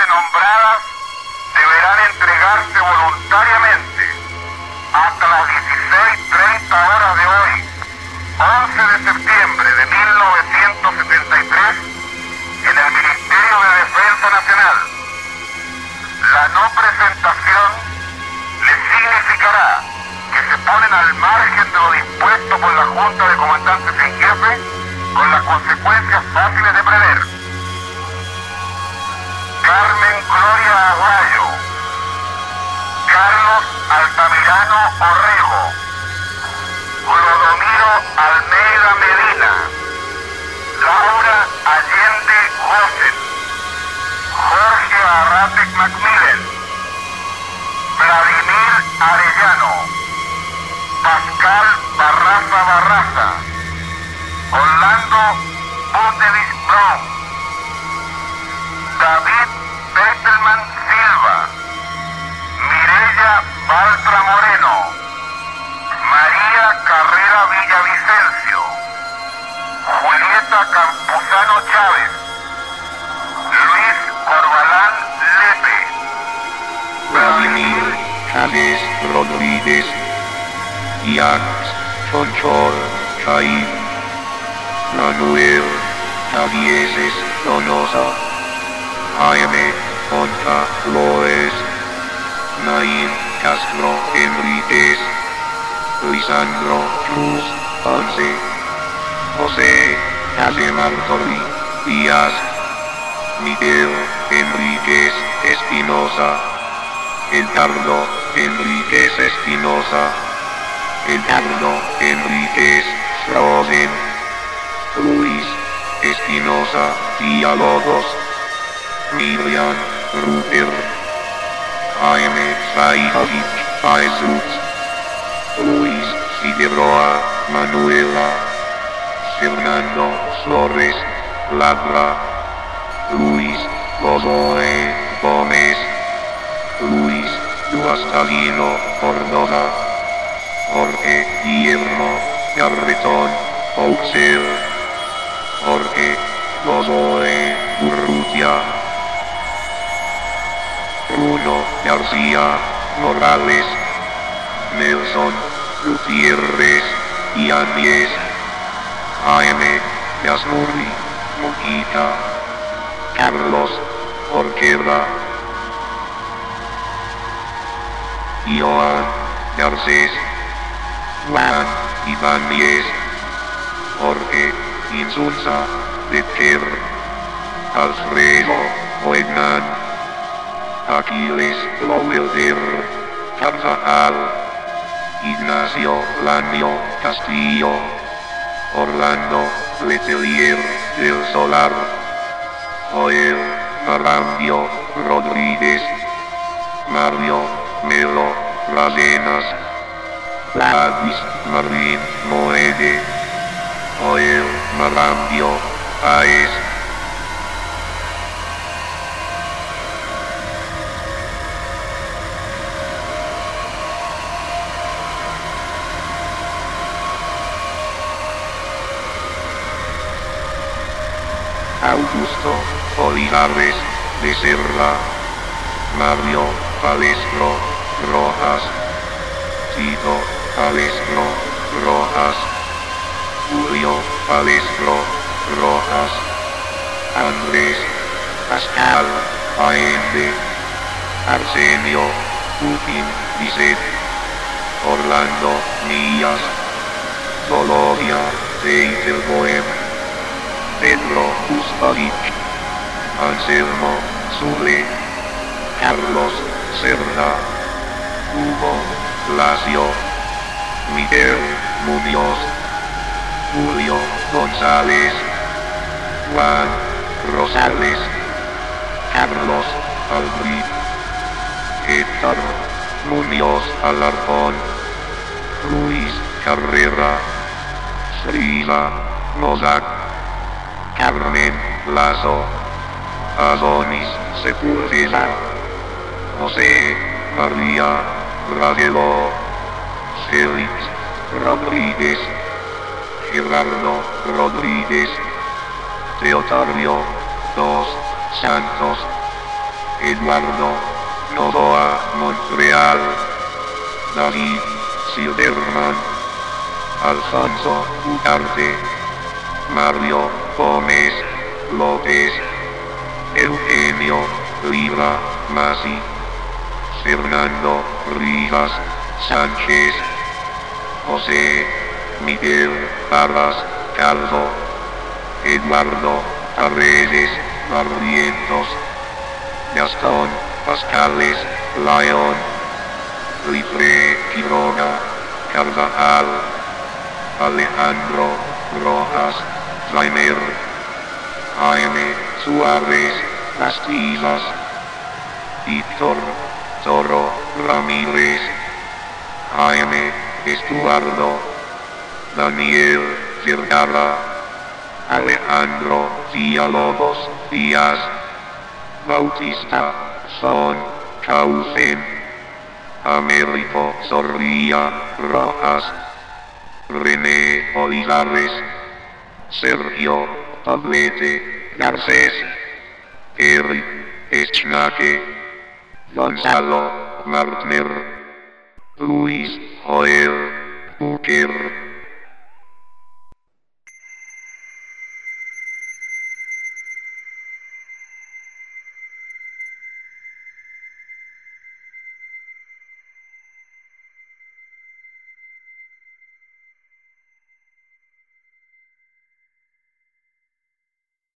nombradas deberán entregarse voluntariamente hasta las 16:30 horas de hoy, 11 de septiembre de 1973, en el Ministerio de Defensa Nacional. La no presentación les significará que se ponen al margen de lo dispuesto por la Junta de Comandantes en Jefe, con las consecuencias fáciles de prever. Carmen Gloria Aguayo, Carlos Altamirano Orrego, Clodomiro Almeida Medina, Laura Allende Gossen, Jorge Arratec Macmillan, Vladimir Arellano, Pascal Barraza Barraza, Orlando Bondevich Brown, David Bettelman Silva, Mireya Baltra Moreno, María Carrera Villavicencio, Julieta Campuzano Chávez, Luis Corbalán Lepe, Vladimir Chávez Rodríguez, Iax Chonchor Chay, Manuel Chavieses Donosa, Jaime Concha Flores, Naim Castro Enríquez, Lisandro Cruz Ponce, José Casimar Torri Díaz, Miguel Enríquez Espinosa, Edgardo Enríquez Espinosa, Edgardo Enríquez Schroden, Luis Espinosa Villalobos, Miriam Ruper, Jaime Saidovich Paesus, Luis Figueroa Manuela, Fernando Flores Labra, Luis Godoy Gómez, Luis Duastalino Córdoba, Jorge Guillermo Garretón Oxel, Jorge Godoy Urrutia, Bruno García Morales, Nelson Gutiérrez Yáñez, Jaime Yasmuri Mujica, Carlos Orquera, Joan Garcés, Juan Ibáñez, Jorge Insulza Becker, Alfredo Oegnan, Aquiles Lovelder Carvajal, Ignacio Lanio Castillo, Orlando Letelier del Solar, Joel Marambio Rodríguez, Mario Melo Radenas, Gladys Marín Moede, Joel Marambio Paez, Augusto Olivares Becerra, Mario Palestro Rojas, Tito Palestro Rojas, Julio Palestro Rojas, Andrés Pascal Paende, Arsenio Putin Bizet, Orlando Mías, Soloria Teitelboem, Pedro Ustalich, Anselmo Zule, Carlos Cerda, Hugo Lacio, Miguel Muñoz, Julio González, Juan Rosales, Carlos Albrit, Héctor Muñoz Alarcón, Luis Carrera, Frida Mozac, Carmen Lazo, Adonis Sepúlveda, José María Radelo, Félix Rodríguez, Gerardo Rodríguez, Teotario Dos Santos, Eduardo Novoa Montreal, David Silverman, Alfonso Ugarte, Mario Gómez López, Eugenio Rivera Masi, Fernando Rivas Sánchez, José Miguel Parras Calvo, Eduardo Paredes Barrientos, Gastón Pascales León, Rifle Quiroga Carvajal, Alejandro Rojas Reimer, Jaime Suárez Castillas, Víctor Toro Ramírez, Jaime Estuardo, Daniel Vergara, Alejandro Villalobos Díaz, Bautista Son Caucen, Américo Zorrilla Rojas, René Olivares, Sergio Pablete Garcés, Eric Eschnaque, Gonzalo Martner, Luis Joel Buquer,